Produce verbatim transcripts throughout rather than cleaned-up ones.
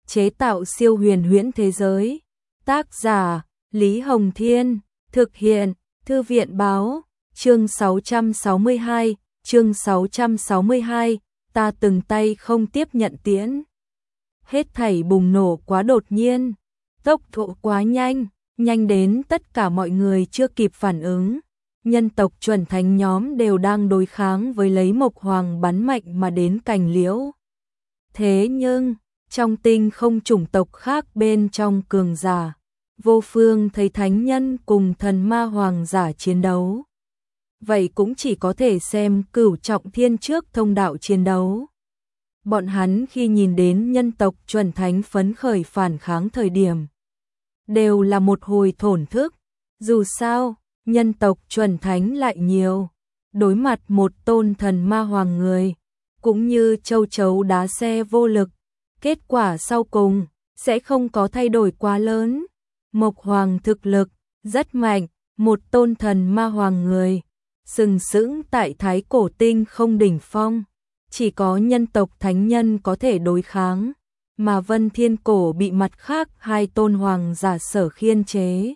chế tạo siêu huyền huyễn thế giới. Tác giả Lý Hồng Thiên, thực hiện Thư viện Báo. Chương sáu trăm sáu mươi hai, chương sáu trăm sáu mươi hai, ta từng tay không tiếp nhận tiễn. Hết thảy bùng nổ quá đột nhiên, tốc độ quá nhanh, nhanh đến tất cả mọi người chưa kịp phản ứng. Nhân tộc chuẩn thánh nhóm đều đang đối kháng với lấy Mộc Hoàng bắn mạnh mà đến cành liễu. Thế nhưng, trong tinh không chủng tộc khác bên trong cường giả, vô phương thấy thánh nhân cùng thần ma hoàng giả chiến đấu. Vậy cũng chỉ có thể xem Cửu Trọng Thiên trước thông đạo chiến đấu. Bọn hắn khi nhìn đến nhân tộc chuẩn thánh phấn khởi phản kháng thời điểm, đều là một hồi thổn thức. Dù sao, nhân tộc chuẩn thánh lại nhiều, đối mặt một tôn thần ma hoàng người, cũng như châu chấu đá xe vô lực, kết quả sau cùng sẽ không có thay đổi quá lớn. Mộc Hoàng thực lực rất mạnh, một tôn thần ma hoàng người, sừng sững tại Thái Cổ Tinh không đỉnh phong, chỉ có nhân tộc thánh nhân có thể đối kháng, mà Vân Thiên Cổ bị mặt khác hai tôn hoàng giả sở khiên chế.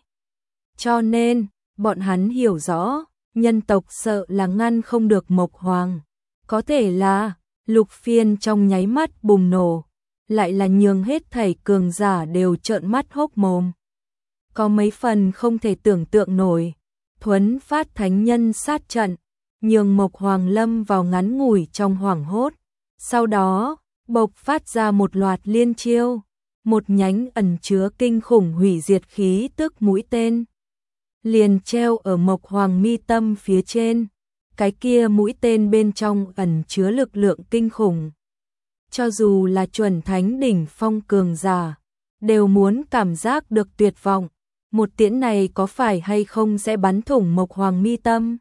Cho nên, bọn hắn hiểu rõ, nhân tộc sợ là ngăn không được Mộc Hoàng. Có thể là, Lục Phiên trong nháy mắt bùng nổ, lại là nhường hết thảy cường giả đều trợn mắt hốc mồm. Có mấy phần không thể tưởng tượng nổi, thuấn phát thánh nhân sát trận, nhường Mộc Hoàng lâm vào ngắn ngủi trong hoảng hốt. Sau đó, bộc phát ra một loạt liên chiêu, một nhánh ẩn chứa kinh khủng hủy diệt khí tức mũi tên liền treo ở Mộc Hoàng mi tâm phía trên. Cái kia mũi tên bên trong ẩn chứa lực lượng kinh khủng, cho dù là chuẩn thánh đỉnh phong cường giả, đều muốn cảm giác được tuyệt vọng. Một tiễn này có phải hay không sẽ bắn thủng Mộc Hoàng mi tâm,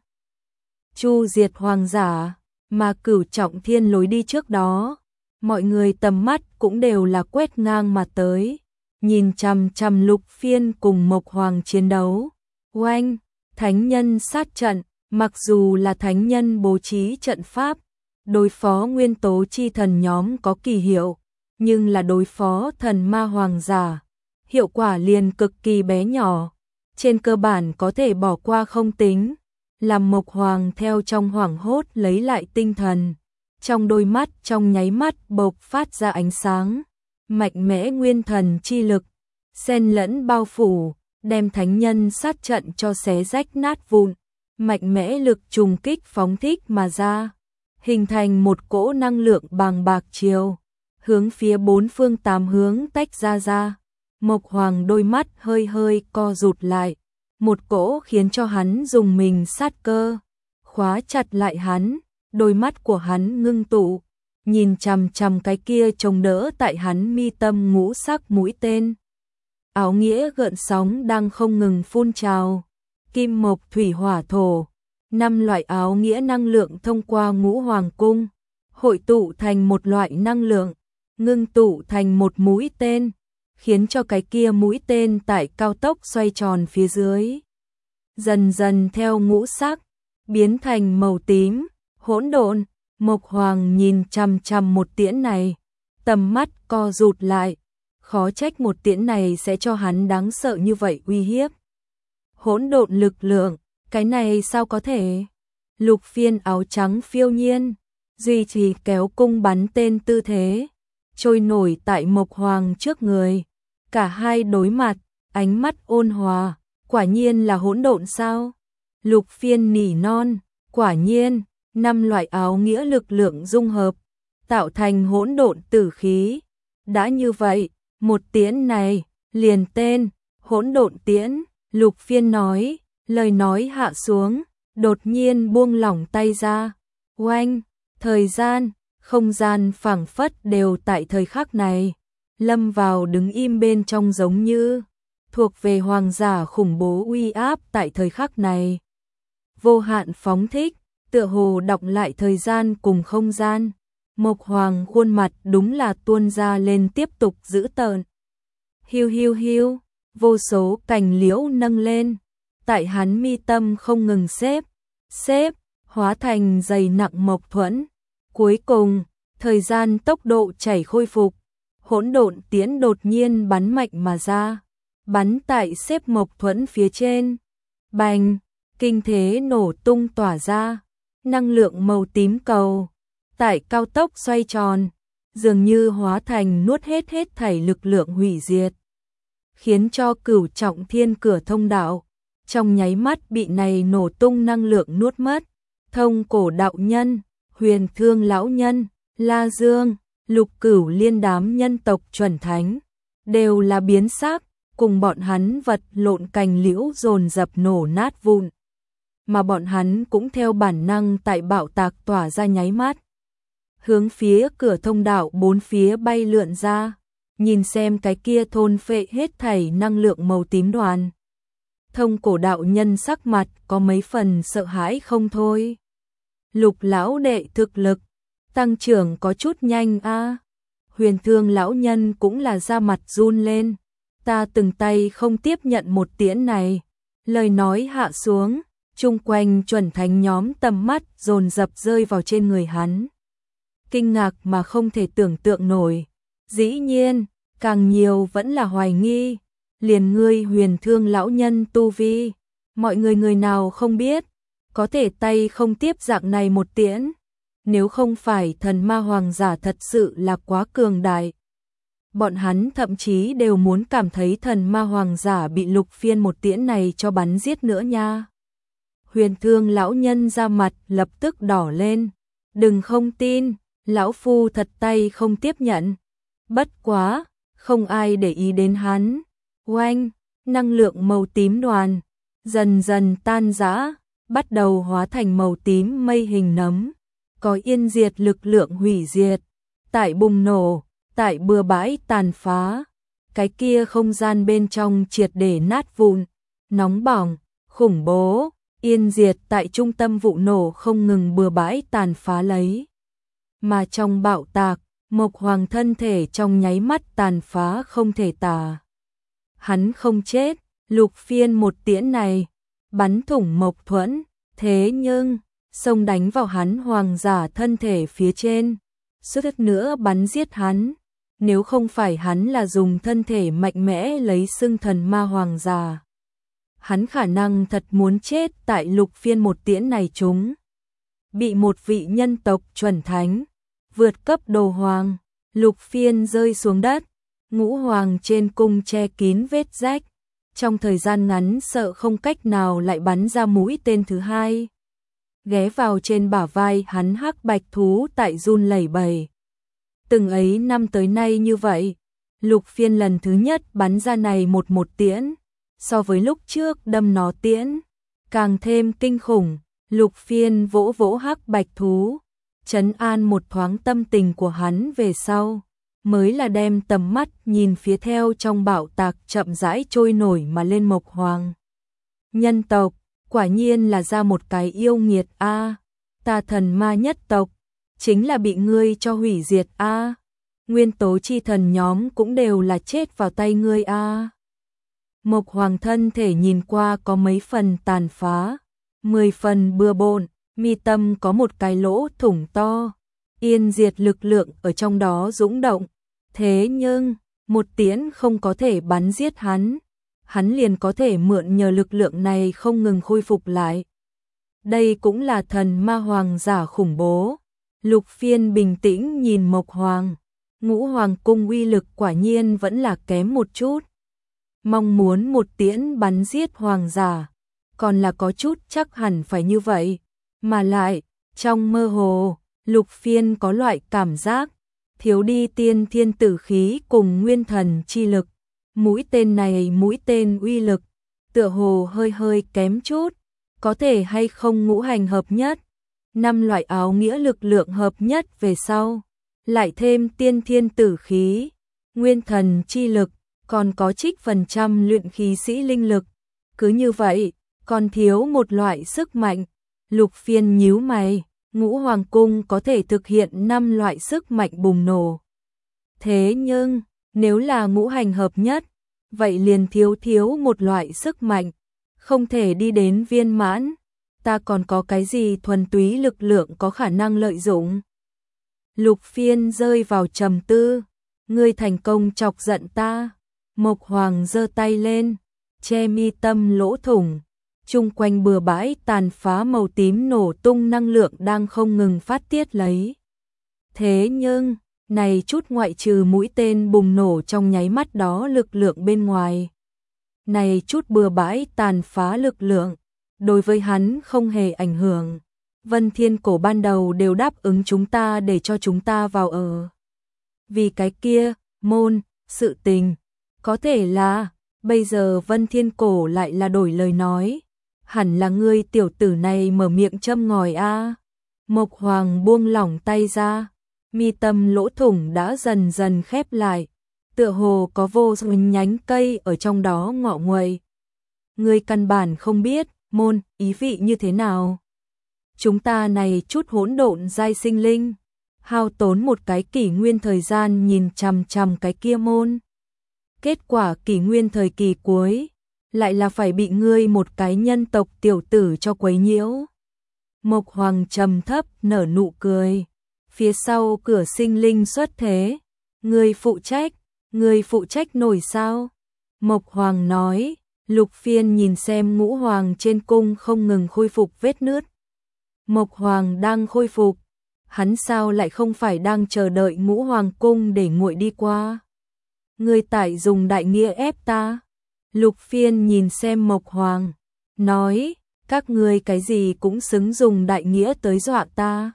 chu diệt hoàng giả, mà Cửu Trọng Thiên lối đi trước đó, mọi người tầm mắt cũng đều là quét ngang mà tới, nhìn chằm chằm Lục Phiên cùng Mộc Hoàng chiến đấu. Oanh, thánh nhân sát trận, mặc dù là thánh nhân bố trí trận pháp, đối phó nguyên tố chi thần nhóm có kỳ hiệu, nhưng là đối phó thần ma hoàng giả, hiệu quả liền cực kỳ bé nhỏ, trên cơ bản có thể bỏ qua không tính. Làm Mộc Hoàng theo trong hoảng hốt lấy lại tinh thần, trong đôi mắt trong nháy mắt bộc phát ra ánh sáng, mạnh mẽ nguyên thần chi lực, xen lẫn bao phủ, đem thánh nhân sát trận cho xé rách nát vụn, mạnh mẽ lực trùng kích phóng thích mà ra, hình thành một cỗ năng lượng bàng bạc chiều, hướng phía bốn phương tám hướng tách ra ra. Mộc Hoàng đôi mắt hơi hơi co rụt lại, một cỗ khiến cho hắn dùng mình sát cơ, khóa chặt lại hắn, đôi mắt của hắn ngưng tụ, nhìn chằm chằm cái kia chống đỡ tại hắn mi tâm ngũ sắc mũi tên. Áo nghĩa gợn sóng đang không ngừng phun trào, kim mộc thủy hỏa thổ, năm loại áo nghĩa năng lượng thông qua ngũ hoàng cung, hội tụ thành một loại năng lượng, ngưng tụ thành một mũi tên, khiến cho cái kia mũi tên tại cao tốc xoay tròn phía dưới, dần dần theo ngũ sắc, biến thành màu tím, hỗn độn. Mộc Hoàng nhìn chằm chằm một tiễn này, tầm mắt co rụt lại, khó trách một tiễn này sẽ cho hắn đáng sợ như vậy uy hiếp. Hỗn độn lực lượng, cái này sao có thể? Lục Phiên áo trắng phiêu nhiên, duy trì kéo cung bắn tên tư thế, trôi nổi tại Mộc Hoàng trước người. Cả hai đối mặt, ánh mắt ôn hòa, quả nhiên là hỗn độn sao? Lục Phiên nỉ non, quả nhiên, năm loại áo nghĩa lực lượng dung hợp, tạo thành hỗn độn tử khí. Đã như vậy, một tiễn này, liền tên, hỗn độn tiễn. Lục Phiên nói, lời nói hạ xuống, đột nhiên buông lỏng tay ra. Oanh, thời gian, không gian phảng phất đều tại thời khắc này lâm vào đứng im bên trong, giống như thuộc về hoàng giả khủng bố uy áp tại thời khắc này. Vô hạn phóng thích, tựa hồ đọc lại thời gian cùng không gian. Mộc Hoàng khuôn mặt đúng là tuôn ra lên tiếp tục dữ tợn. Hiu hiu hiu, vô số cành liễu nâng lên, tại hắn mi tâm không ngừng xếp, xếp, hóa thành dày nặng mộc thuẫn. Cuối cùng, thời gian tốc độ chảy khôi phục, hỗn độn tiễn đột nhiên bắn mạnh mà ra, bắn tại xếp Mộc Thuẫn phía trên. Bành, kinh thế nổ tung tỏa ra, năng lượng màu tím cầu, tại cao tốc xoay tròn, dường như hóa thành nuốt hết hết thảy lực lượng hủy diệt, khiến cho cửu trọng thiên cửa thông đạo, trong nháy mắt bị này nổ tung năng lượng nuốt mất. Thông cổ đạo nhân, Huyền Thương lão nhân, La Dương, Lục Cửu liên đám nhân tộc chuẩn thánh, đều là biến sắc, cùng bọn hắn vật lộn cành liễu dồn dập nổ nát vụn. Mà bọn hắn cũng theo bản năng tại bạo tạc tỏa ra nháy mắt, hướng phía cửa thông đạo bốn phía bay lượn ra, nhìn xem cái kia thôn phệ hết thảy năng lượng màu tím đoàn. Thông cổ đạo nhân sắc mặt có mấy phần sợ hãi không thôi. Lục lão đệ thực lực tăng trưởng có chút nhanh a. Huyền Thương lão nhân cũng là da mặt run lên. Ta từng tay không tiếp nhận một tiễn này. Lời nói hạ xuống, chung quanh chuẩn thánh nhóm tầm mắt dồn dập rơi vào trên người hắn. Kinh ngạc mà không thể tưởng tượng nổi. Dĩ nhiên, càng nhiều vẫn là hoài nghi. Liền ngươi Huyền Thương lão nhân tu vi, mọi người người nào không biết, có thể tay không tiếp dạng này một tiễn. Nếu không phải thần ma hoàng giả thật sự là quá cường đại, bọn hắn thậm chí đều muốn cảm thấy thần ma hoàng giả bị Lục Phiên một tiễn này cho bắn giết nữa nha. Huyền Thương lão nhân ra mặt lập tức đỏ lên. Đừng không tin, lão phu thật tay không tiếp nhận. Bất quá, không ai để ý đến hắn. Oanh, năng lượng màu tím đoàn, dần dần tan rã, bắt đầu hóa thành màu tím mây hình nấm, có yên diệt lực lượng hủy diệt, tại bùng nổ, tại bừa bãi tàn phá, cái kia không gian bên trong triệt để nát vụn, nóng bỏng, khủng bố, yên diệt tại trung tâm vụ nổ không ngừng bừa bãi tàn phá lấy. Mà trong bạo tạc, Mộc Hoàng thân thể trong nháy mắt tàn phá không thể tả. Hắn không chết, Lục Phiên một tiễn này, bắn thủng Mộc Thuẫn, thế nhưng, xông đánh vào hắn hoàng giả thân thể phía trên, suýt nữa bắn giết hắn, nếu không phải hắn là dùng thân thể mạnh mẽ lấy xưng thần ma hoàng giả. Hắn khả năng thật muốn chết tại Lục Phiên một tiễn này chúng. Bị một vị nhân tộc chuẩn thánh, vượt cấp đồ hoàng, Lục Phiên rơi xuống đất. Ngũ hoàng trên cung che kín vết rách, trong thời gian ngắn sợ không cách nào lại bắn ra mũi tên thứ hai. Ghé vào trên bả vai hắn hắc bạch thú tại run lẩy bẩy. Từng ấy năm tới nay như vậy, Lục Phiên lần thứ nhất bắn ra này một một tiễn, so với lúc trước đâm nó tiễn, càng thêm kinh khủng. Lục Phiên vỗ vỗ hắc bạch thú, trấn an một thoáng tâm tình của hắn về sau. Mới là đem tầm mắt nhìn phía theo trong bạo tạc chậm rãi trôi nổi mà lên Mộc Hoàng. Nhân tộc, quả nhiên là ra một cái yêu nghiệt a. Ta thần ma nhất tộc, chính là bị ngươi cho hủy diệt a. Nguyên tố chi thần nhóm cũng đều là chết vào tay ngươi a. Mộc Hoàng thân thể nhìn qua có mấy phần tàn phá, mười phần bừa bộn, mi tâm có một cái lỗ thủng to. Yên diệt lực lượng ở trong đó dũng động, thế nhưng, một tiễn không có thể bắn giết hắn, hắn liền có thể mượn nhờ lực lượng này không ngừng khôi phục lại. Đây cũng là thần ma hoàng giả khủng bố. Lục Phiên bình tĩnh nhìn Mộc Hoàng, Ngũ Hoàng cung uy lực quả nhiên vẫn là kém một chút. Mong muốn một tiễn bắn giết hoàng giả, còn là có chút chắc hẳn phải như vậy, mà lại, trong mơ hồ, Lục Phiên có loại cảm giác, thiếu đi tiên thiên tử khí cùng nguyên thần chi lực. Mũi tên này mũi tên uy lực, tựa hồ hơi hơi kém chút, có thể hay không ngũ hành hợp nhất. Năm loại áo nghĩa lực lượng hợp nhất về sau, lại thêm tiên thiên tử khí, nguyên thần chi lực, còn có trích phần trăm luyện khí sĩ linh lực. Cứ như vậy, còn thiếu một loại sức mạnh. Lục Phiên nhíu mày. Ngũ Hoàng cung có thể thực hiện năm loại sức mạnh bùng nổ. Thế nhưng, nếu là ngũ hành hợp nhất, vậy liền thiếu thiếu một loại sức mạnh, không thể đi đến viên mãn. Ta còn có cái gì thuần túy lực lượng có khả năng lợi dụng? Lục Phiên rơi vào trầm tư, ngươi thành công chọc giận ta. Mộc Hoàng giơ tay lên, che mi tâm lỗ thủng, chung quanh bừa bãi tàn phá màu tím nổ tung năng lượng đang không ngừng phát tiết lấy. Thế nhưng, này chút ngoại trừ mũi tên bùng nổ trong nháy mắt đó lực lượng bên ngoài. Này chút bừa bãi tàn phá lực lượng, đối với hắn không hề ảnh hưởng. Vân Thiên Cổ ban đầu đều đáp ứng chúng ta để cho chúng ta vào ở. Vì cái kia, môn, sự tình, có thể là, bây giờ Vân Thiên Cổ lại là đổi lời nói. Hẳn là ngươi tiểu tử này mở miệng châm ngòi a. Mộc Hoàng buông lỏng tay ra, mi tâm lỗ thủng đã dần dần khép lại, tựa hồ có vô số nhánh cây ở trong đó ngọ nguậy. Ngươi căn bản không biết, môn, ý vị như thế nào. Chúng ta này chút hỗn độn giai sinh linh, hao tốn một cái kỷ nguyên thời gian nhìn chằm chằm cái kia môn. Kết quả kỷ nguyên thời kỳ cuối, lại là phải bị ngươi một cái nhân tộc tiểu tử cho quấy nhiễu. Mộc Hoàng trầm thấp nở nụ cười, phía sau cửa sinh linh xuất thế, ngươi phụ trách, ngươi phụ trách nổi sao? Mộc Hoàng nói, Lục Phiên nhìn xem ngũ hoàng trên cung không ngừng khôi phục vết nứt. Mộc Hoàng đang khôi phục, hắn sao lại không phải đang chờ đợi ngũ hoàng cung để nguội đi qua? Ngươi tại dùng đại nghĩa ép ta. Lục Phiên nhìn xem Mộc Hoàng, nói, các ngươi cái gì cũng xứng dùng đại nghĩa tới dọa ta.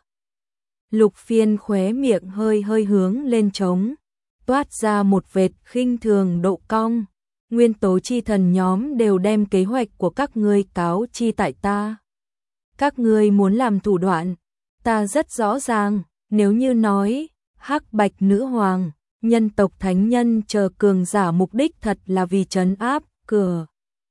Lục Phiên khóe miệng hơi hơi hướng lên trống, toát ra một vệt khinh thường độ cong. Nguyên tố chi thần nhóm đều đem kế hoạch của các ngươi cáo chi tại ta. Các ngươi muốn làm thủ đoạn, ta rất rõ ràng, nếu như nói, hắc bạch nữ hoàng, nhân tộc thánh nhân chờ cường giả mục đích thật là vì trấn áp, cửa.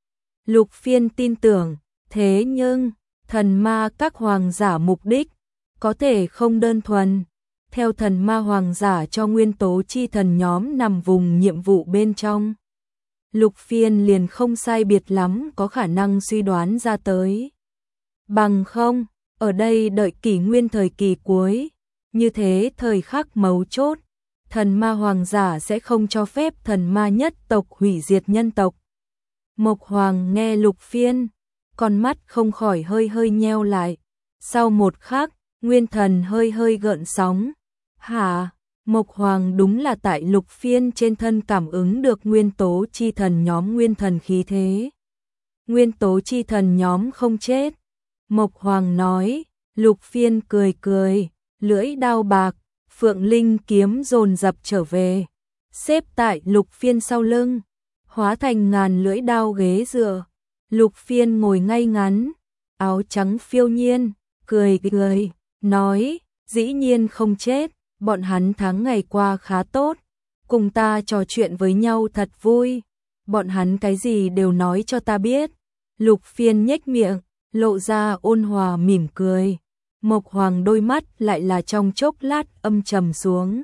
Lục Phiên tin tưởng, thế nhưng, thần ma các hoàng giả mục đích, có thể không đơn thuần. Theo thần ma hoàng giả cho nguyên tố chi thần nhóm nằm vùng nhiệm vụ bên trong. Lục Phiên liền không sai biệt lắm có khả năng suy đoán ra tới. Bằng không, ở đây đợi kỷ nguyên thời kỳ cuối, như thế thời khắc mấu chốt, thần ma hoàng giả sẽ không cho phép thần ma nhất tộc hủy diệt nhân tộc. Mộc Hoàng nghe Lục Phiên, con mắt không khỏi hơi hơi nheo lại. Sau một khắc, nguyên thần hơi hơi gợn sóng. Hả? Mộc Hoàng đúng là tại Lục Phiên trên thân cảm ứng được nguyên tố chi thần nhóm nguyên thần khí thế. Nguyên tố chi thần nhóm không chết. Mộc Hoàng nói, Lục Phiên cười cười, lưỡi đao bạc, phượng linh kiếm dồn dập trở về, xếp tại Lục Phiên sau lưng, hóa thành ngàn lưỡi đao ghế dựa. Lục Phiên ngồi ngay ngắn, áo trắng phiêu nhiên, cười cười, nói, dĩ nhiên không chết, bọn hắn tháng ngày qua khá tốt, cùng ta trò chuyện với nhau thật vui, bọn hắn cái gì đều nói cho ta biết. Lục Phiên nhếch miệng, lộ ra ôn hòa mỉm cười. Mộc Hoàng đôi mắt lại là trong chốc lát âm trầm xuống.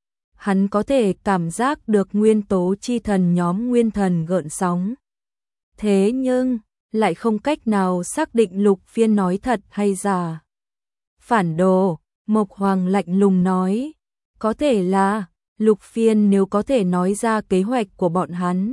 Hắn có thể cảm giác được nguyên tố chi thần nhóm nguyên thần gợn sóng. Thế nhưng, lại không cách nào xác định Lục Phiên nói thật hay giả. Phản đồ, Mộc Hoàng lạnh lùng nói, có thể là, Lục Phiên nếu có thể nói ra kế hoạch của bọn hắn.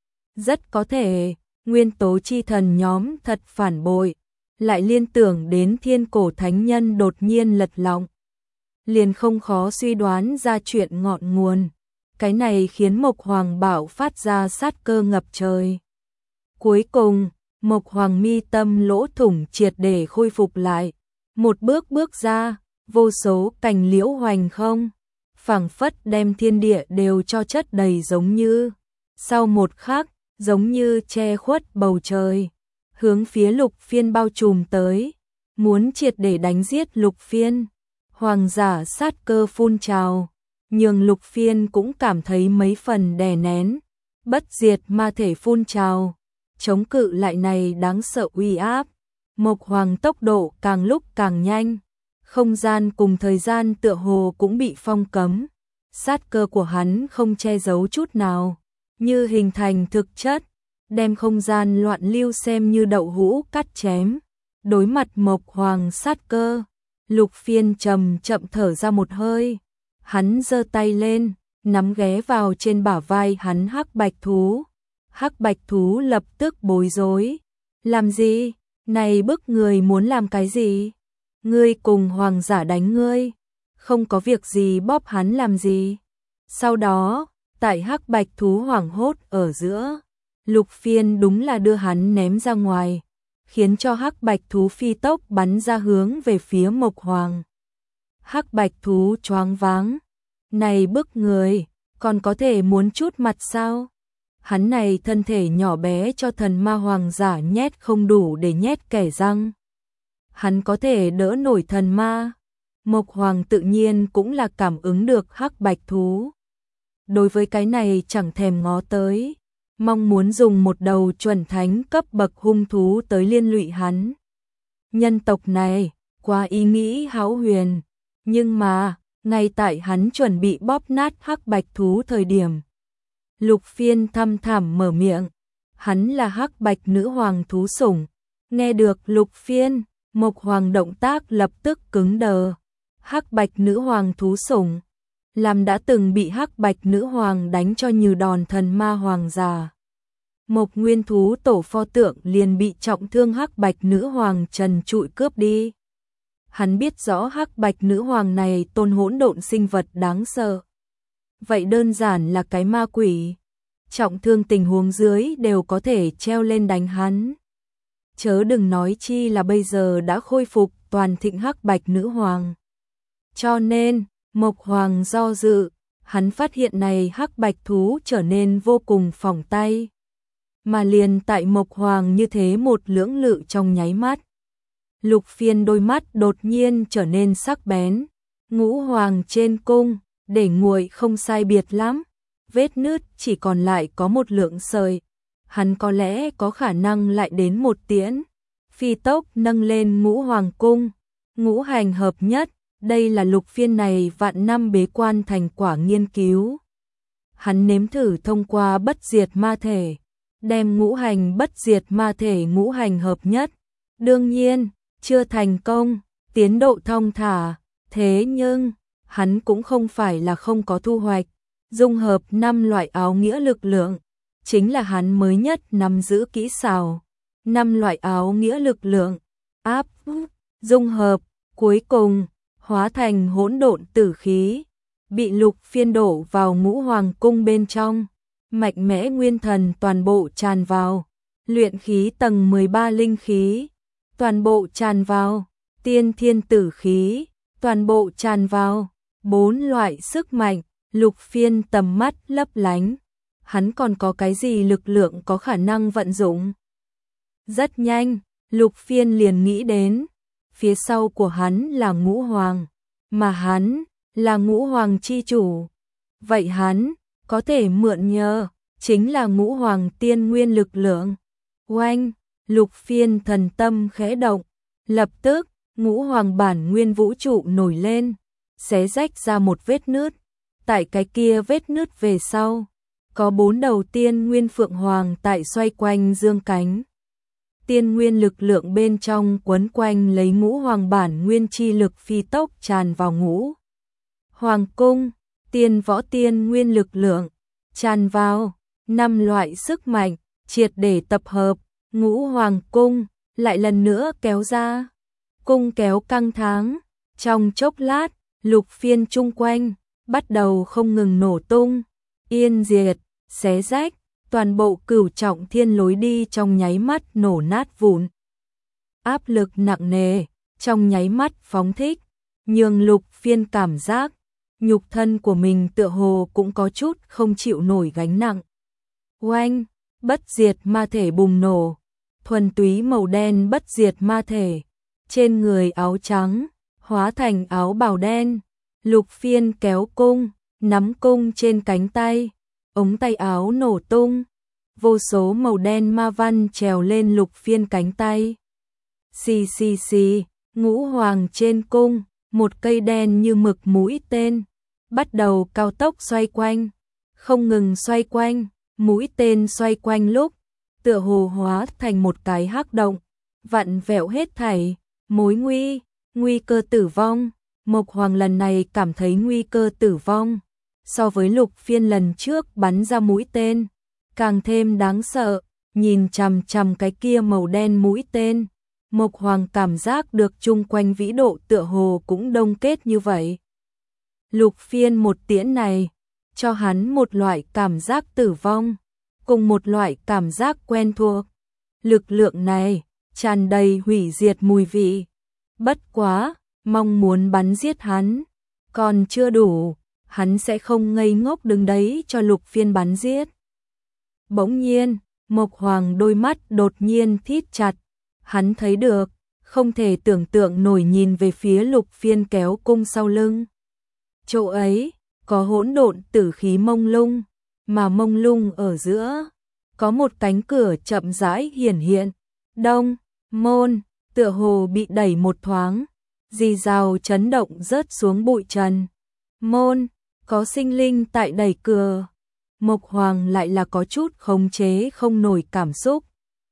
Rất có thể, nguyên tố chi thần nhóm thật phản bội, lại liên tưởng đến thiên cổ thánh nhân đột nhiên lật lọng. Liền không khó suy đoán ra chuyện ngọn nguồn. Cái này khiến Mộc Hoàng bạo phát ra sát cơ ngập trời. Cuối cùng, Mộc Hoàng mi tâm lỗ thủng triệt để khôi phục lại. Một bước bước ra, vô số cành liễu hoành không, phảng phất đem thiên địa đều cho chất đầy giống như. Sau một khắc, giống như che khuất bầu trời, hướng phía Lục Phiên bao trùm tới, muốn triệt để đánh giết Lục Phiên. Hoàng giả sát cơ phun trào, nhường Lục Phiên cũng cảm thấy mấy phần đè nén, bất diệt ma thể phun trào, chống cự lại này đáng sợ uy áp. Mộc Hoàng tốc độ càng lúc càng nhanh, không gian cùng thời gian tựa hồ cũng bị phong cấm, sát cơ của hắn không che giấu chút nào, như hình thành thực chất, đem không gian loạn lưu xem như đậu hũ cắt chém. Đối mặt Mộc Hoàng sát cơ, Lục Phiên chậm chậm thở ra một hơi, hắn giơ tay lên, nắm ghé vào trên bả vai hắn hắc bạch thú. Hắc bạch thú lập tức bối rối. Làm gì? Này bức người muốn làm cái gì? Ngươi cùng hoàng giả đánh ngươi. Không có việc gì bóp hắn làm gì? Sau đó, tại hắc bạch thú hoảng hốt ở giữa, Lục Phiên đúng là đưa hắn ném ra ngoài, khiến cho hắc bạch thú phi tốc bắn ra hướng về phía Mộc Hoàng. Hắc bạch thú choáng váng. Này bức người, còn có thể muốn chút mặt sao? Hắn này thân thể nhỏ bé cho thần ma hoàng giả nhét không đủ để nhét kẻ răng. Hắn có thể đỡ nổi thần ma. Mộc Hoàng tự nhiên cũng là cảm ứng được hắc bạch thú. Đối với cái này chẳng thèm ngó tới, mong muốn dùng một đầu chuẩn thánh cấp bậc hung thú tới liên lụy hắn. Nhân tộc này, quá ý nghĩ hão huyền, nhưng mà, ngay tại hắn chuẩn bị bóp nát hắc bạch thú thời điểm, Lục Phiên thăm thẳm mở miệng, hắn là hắc bạch nữ hoàng thú sủng. Nghe được Lục Phiên, Mộc Hoàng động tác lập tức cứng đờ. Hắc bạch nữ hoàng thú sủng, làm đã từng bị hắc bạch nữ hoàng đánh cho như đòn thần ma hoàng già. Mộc nguyên thú tổ pho tượng liền bị trọng thương hắc bạch nữ hoàng trần trụi cướp đi. Hắn biết rõ hắc bạch nữ hoàng này tôn hỗn độn sinh vật đáng sợ. Vậy đơn giản là cái ma quỷ. Trọng thương tình huống dưới đều có thể treo lên đánh hắn. Chớ đừng nói chi là bây giờ đã khôi phục toàn thịnh hắc bạch nữ hoàng. Cho nên, Mộc Hoàng do dự, hắn phát hiện này hắc bạch thú trở nên vô cùng phỏng tay. Mà liền tại Mộc Hoàng như thế một lưỡng lự trong nháy mắt. Lục Phiên đôi mắt đột nhiên trở nên sắc bén. Ngũ hoàng trên cung, để nguội không sai biệt lắm. Vết nứt chỉ còn lại có một lượng sợi. Hắn có lẽ có khả năng lại đến một tiễn. Phi tốc nâng lên ngũ hoàng cung. Ngũ hành hợp nhất. Đây là Lục Phiên này vạn năm bế quan thành quả nghiên cứu. Hắn nếm thử thông qua bất diệt ma thể, đem ngũ hành bất diệt ma thể ngũ hành hợp nhất. Đương nhiên, chưa thành công, tiến độ thong thả, thế nhưng, hắn cũng không phải là không có thu hoạch. Dung hợp năm loại áo nghĩa lực lượng, chính là hắn mới nhất nắm giữ kỹ xảo. Năm loại áo nghĩa lực lượng, áp, dung hợp, cuối cùng hóa thành hỗn độn tử khí, bị Lục Phiên đổ vào ngũ hoàng cung bên trong, mạnh mẽ nguyên thần toàn bộ tràn vào, luyện khí tầng mười ba linh khí, toàn bộ tràn vào, tiên thiên tử khí, toàn bộ tràn vào, bốn loại sức mạnh. Lục Phiên tầm mắt lấp lánh, hắn còn có cái gì lực lượng có khả năng vận dụng? Rất nhanh, Lục Phiên liền nghĩ đến, phía sau của hắn là ngũ hoàng, mà hắn là ngũ hoàng chi chủ. Vậy hắn có thể mượn nhờ, chính là ngũ hoàng tiên nguyên lực lượng. Oanh, Lục Phiên thần tâm khẽ động, lập tức, ngũ hoàng bản nguyên vũ trụ nổi lên, xé rách ra một vết nứt. Tại cái kia vết nứt về sau, có bốn đầu tiên nguyên phượng hoàng tại xoay quanh dương cánh. Tiên nguyên lực lượng bên trong quấn quanh lấy ngũ hoàng bản nguyên chi lực phi tốc tràn vào ngũ hoàng cung. Tiên võ tiên nguyên lực lượng tràn vào, năm loại sức mạnh triệt để tập hợp, ngũ hoàng cung lại lần nữa kéo ra. Cung kéo căng thẳng, trong chốc lát, Lục Phiên chung quanh bắt đầu không ngừng nổ tung, yên diệt, xé rách, toàn bộ cửu trọng thiên lối đi trong nháy mắt nổ nát vụn. Áp lực nặng nề, trong nháy mắt phóng thích, nhường Lục Phiên cảm giác, nhục thân của mình tựa hồ cũng có chút không chịu nổi gánh nặng. Oanh, bất diệt ma thể bùng nổ, thuần túy màu đen bất diệt ma thể, trên người áo trắng, hóa thành áo bào đen. Lục Phiên kéo cung, nắm cung trên cánh tay, ống tay áo nổ tung, vô số màu đen ma văn trèo lên Lục Phiên cánh tay. Xì xì xì, ngũ hoàng trên cung, một cây đen như mực mũi tên, bắt đầu cao tốc xoay quanh, không ngừng xoay quanh, mũi tên xoay quanh lúc, tựa hồ hóa thành một cái hắc động, vặn vẹo hết thảy, mối nguy, nguy cơ tử vong. Mộc Hoàng lần này cảm thấy nguy cơ tử vong, so với Lục Phiên lần trước bắn ra mũi tên, càng thêm đáng sợ, nhìn chằm chằm cái kia màu đen mũi tên, Mộc Hoàng cảm giác được chung quanh vĩ độ tựa hồ cũng đông kết như vậy. Lục Phiên một tiễn này, cho hắn một loại cảm giác tử vong, cùng một loại cảm giác quen thuộc. Lực lượng này, tràn đầy hủy diệt mùi vị. Bất quá, mong muốn bắn giết hắn, còn chưa đủ, hắn sẽ không ngây ngốc đứng đấy cho Lục Phiên bắn giết. Bỗng nhiên, Mộc Hoàng đôi mắt đột nhiên thít chặt, hắn thấy được, không thể tưởng tượng nổi nhìn về phía Lục Phiên kéo cung sau lưng. Chỗ ấy, có hỗn độn tử khí mông lung, mà mông lung ở giữa, có một cánh cửa chậm rãi hiển hiện. Đông, môn, tựa hồ bị đẩy một thoáng, rì rào chấn động rớt xuống bụi trần. Môn, có sinh linh tại đẩy cửa. Mộc Hoàng lại là có chút khống chế không nổi cảm xúc.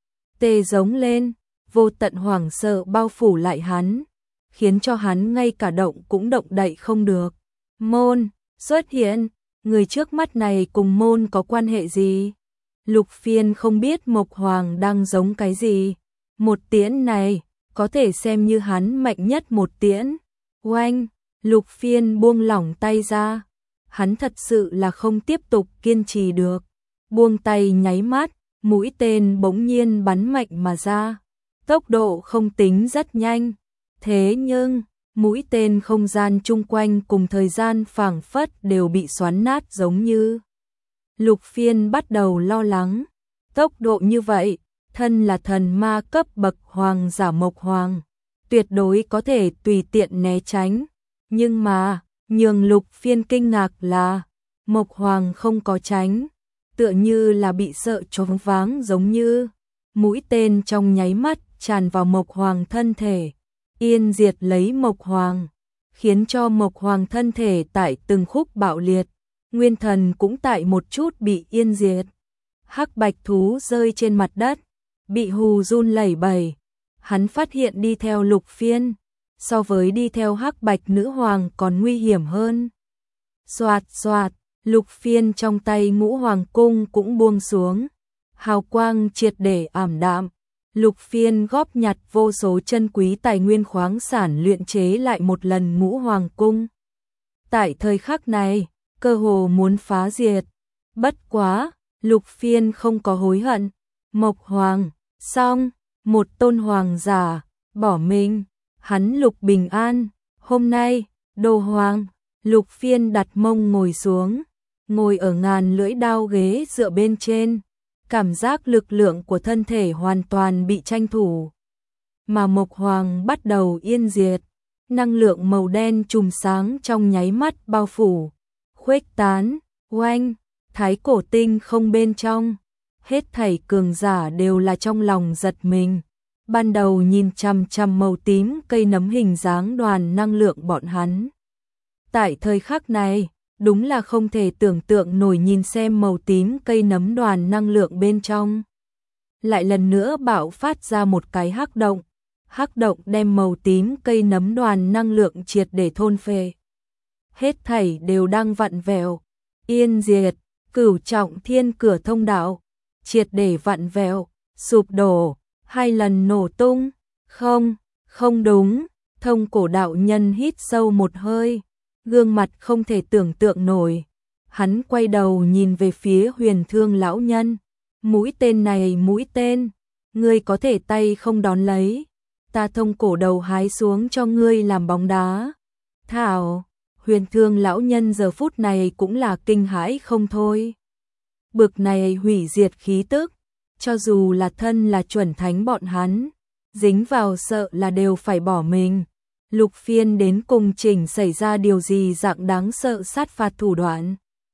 Tê giống lên, vô tận hoảng sợ bao phủ lại hắn, khiến cho hắn ngay cả động cũng động đậy không được. Môn, xuất hiện, người trước mắt này cùng môn có quan hệ gì? Lục Phiên không biết Mộc Hoàng đang giống cái gì. Một tiễn này, có thể xem như hắn mạnh nhất một tiễn. Oanh, Lục Phiên buông lỏng tay ra. Hắn thật sự là không tiếp tục kiên trì được. Buông tay nháy mắt, mũi tên bỗng nhiên bắn mạnh mà ra. Tốc độ không tính rất nhanh. Thế nhưng, mũi tên không gian chung quanh cùng thời gian phảng phất đều bị xoắn nát giống như. Lục Phiên bắt đầu lo lắng. Tốc độ như vậy, thân là thần ma cấp bậc hoàng giả Mộc Hoàng, tuyệt đối có thể tùy tiện né tránh. Nhưng mà, nhường Lục Phiên kinh ngạc là, Mộc Hoàng không có tránh, tựa như là bị sợ choáng váng giống như. Mũi tên trong nháy mắt tràn vào Mộc Hoàng thân thể, yên diệt lấy Mộc Hoàng, khiến cho Mộc Hoàng thân thể tại từng khúc bạo liệt, nguyên thần cũng tại một chút bị yên diệt. Hắc bạch thú rơi trên mặt đất, bị hù run lẩy bẩy. Hắn phát hiện đi theo Lục Phiên, so với đi theo hắc bạch nữ hoàng còn nguy hiểm hơn. Xoạt xoạt, Lục Phiên trong tay ngũ hoàng cung cũng buông xuống, hào quang triệt để ảm đạm. Lục Phiên góp nhặt vô số chân quý tài nguyên khoáng sản luyện chế lại một lần ngũ hoàng cung. Tại thời khắc này, cơ hồ muốn phá diệt. Bất quá, Lục Phiên không có hối hận. Mộc Hoàng, xong, một tôn hoàng giả, bỏ mình, hắn Lục bình an. Hôm nay, Đồ Hoàng, Lục Phiên đặt mông ngồi xuống, ngồi ở ngàn lưỡi đao ghế dựa bên trên. Cảm giác lực lượng của thân thể hoàn toàn bị tranh thủ. Mà Mộc Hoàng bắt đầu yên diệt, năng lượng màu đen chùm sáng trong nháy mắt bao phủ, khuếch tán, oanh, thái cổ tinh không bên trong. Hết thảy cường giả đều là trong lòng giật mình. Ban đầu nhìn chằm chằm màu tím cây nấm hình dáng đoàn năng lượng bọn hắn. Tại thời khắc này, đúng là không thể tưởng tượng nổi nhìn xem màu tím cây nấm đoàn năng lượng bên trong. Lại lần nữa bạo phát ra một cái hắc động. Hắc động đem màu tím cây nấm đoàn năng lượng triệt để thôn phệ. Hết thảy đều đang vặn vẹo, yên diệt, cửu trọng thiên cửa thông đạo, triệt để vặn vẹo, sụp đổ, hai lần nổ tung. Không, không đúng, Thông Cổ đạo nhân hít sâu một hơi, gương mặt không thể tưởng tượng nổi. Hắn quay đầu nhìn về phía Huyền Thương lão nhân. Mũi tên này mũi tên, ngươi có thể tay không đón lấy, ta Thông Cổ đầu hái xuống cho ngươi làm bóng đá. Thảo, Huyền Thương lão nhân giờ phút này cũng là kinh hãi không thôi. Bực này hủy diệt khí tức, cho dù là thân là chuẩn thánh bọn hắn, dính vào sợ là đều phải bỏ mình. Lục Phiên đến cùng chỉnh xảy ra điều gì dạng đáng sợ sát phạt thủ đoạn.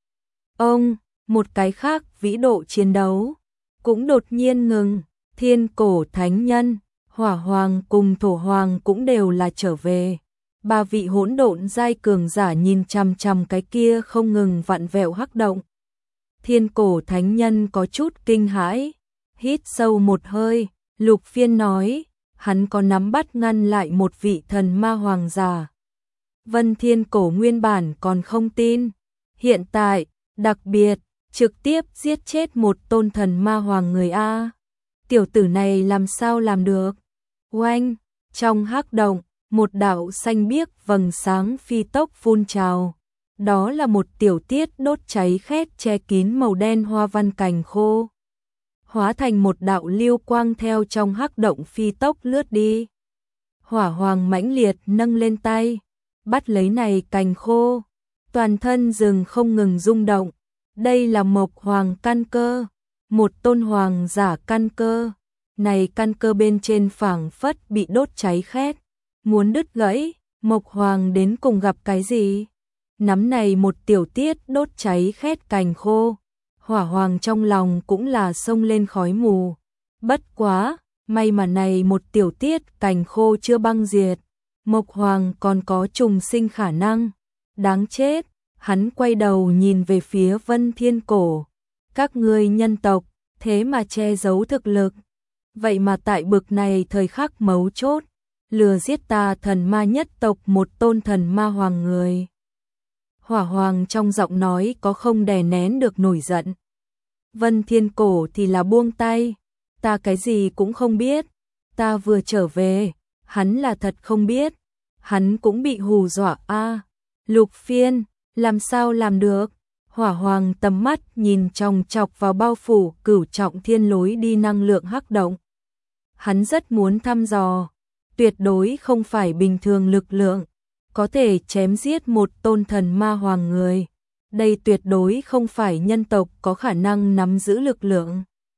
Ông, một cái khác vĩ độ chiến đấu, cũng đột nhiên ngừng. Thiên cổ thánh nhân, hỏa hoàng cùng thổ hoàng cũng đều là trở về. Ba vị hỗn độn giai cường giả nhìn chằm chằm cái kia không ngừng vặn vẹo hắc động. Thiên cổ thánh nhân có chút kinh hãi, hít sâu một hơi. Lục Phiên nói, hắn có nắm bắt ngăn lại một vị thần ma hoàng giả. Vân Thiên Cổ nguyên bản còn không tin, Hiện tại, đặc biệt, trực tiếp giết chết một tôn thần ma hoàng người A. Tiểu tử này làm sao làm được? Oanh, trong hắc động, một đạo xanh biếc vầng sáng phi tốc phun trào. Đó là một tiểu tiết đốt cháy khét che kín màu đen hoa văn cành khô. Hóa thành một đạo lưu quang theo trong hắc động phi tốc lướt đi. Hỏa hoàng mãnh liệt nâng lên tay, bắt lấy này cành khô. Toàn thân rừng không ngừng rung động. Đây là mộc hoàng căn cơ, một tôn hoàng giả căn cơ. Này căn cơ bên trên phảng phất bị đốt cháy khét, muốn đứt gãy. Mộc hoàng đến cùng gặp cái gì? Nắm này một tiểu tiết đốt cháy khét cành khô. Hỏa hoàng trong lòng cũng là xông lên khói mù. Bất quá, may mà này một tiểu tiết cành khô chưa băng diệt. Mộc hoàng còn có trùng sinh khả năng. Đáng chết, hắn quay đầu nhìn về phía Vân Thiên Cổ. Các ngươi nhân tộc, thế mà che giấu thực lực. Vậy mà tại bực này thời khắc mấu chốt, lừa giết ta thần ma nhất tộc một tôn thần ma hoàng người. Hỏa hoàng trong giọng nói có không đè nén được nổi giận. Vân Thiên Cổ thì là buông tay. Ta cái gì cũng không biết. Ta vừa trở về. Hắn là thật không biết. Hắn cũng bị hù dọa a. À, Lục Phiên, làm sao làm được? Hỏa hoàng tầm mắt nhìn chòng chọc vào bao phủ cửu trọng thiên lối đi năng lượng hắc động. Hắn rất muốn thăm dò. Tuyệt đối không phải bình thường lực lượng. Có thể chém giết một tôn thần ma hoàng người. Đây tuyệt đối không phải nhân tộc có khả năng nắm giữ lực lượng.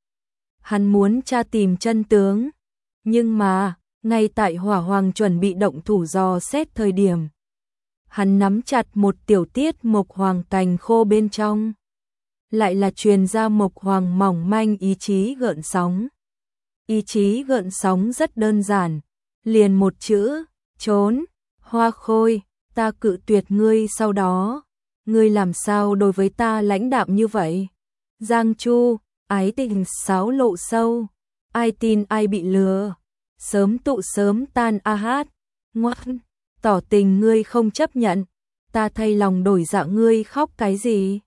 Hắn muốn tra tìm chân tướng. Nhưng mà, ngay tại hỏa hoàng chuẩn bị động thủ dò xét thời điểm. Hắn nắm chặt một tiểu tiết mộc hoàng cành khô bên trong. Lại là truyền ra mộc hoàng mỏng manh ý chí gợn sóng. Ý chí gợn sóng rất đơn giản. Liền một chữ, trốn. Hoa Khôi, ta cự tuyệt ngươi sau đó. Ngươi làm sao đối với ta lãnh đạm như vậy? Giang Chu, ái tình sáo lộ sâu. Ai tin ai bị lừa. Sớm tụ sớm tan a hát. Ngoan, tỏ tình ngươi không chấp nhận. Ta thay lòng đổi dạ ngươi khóc cái gì?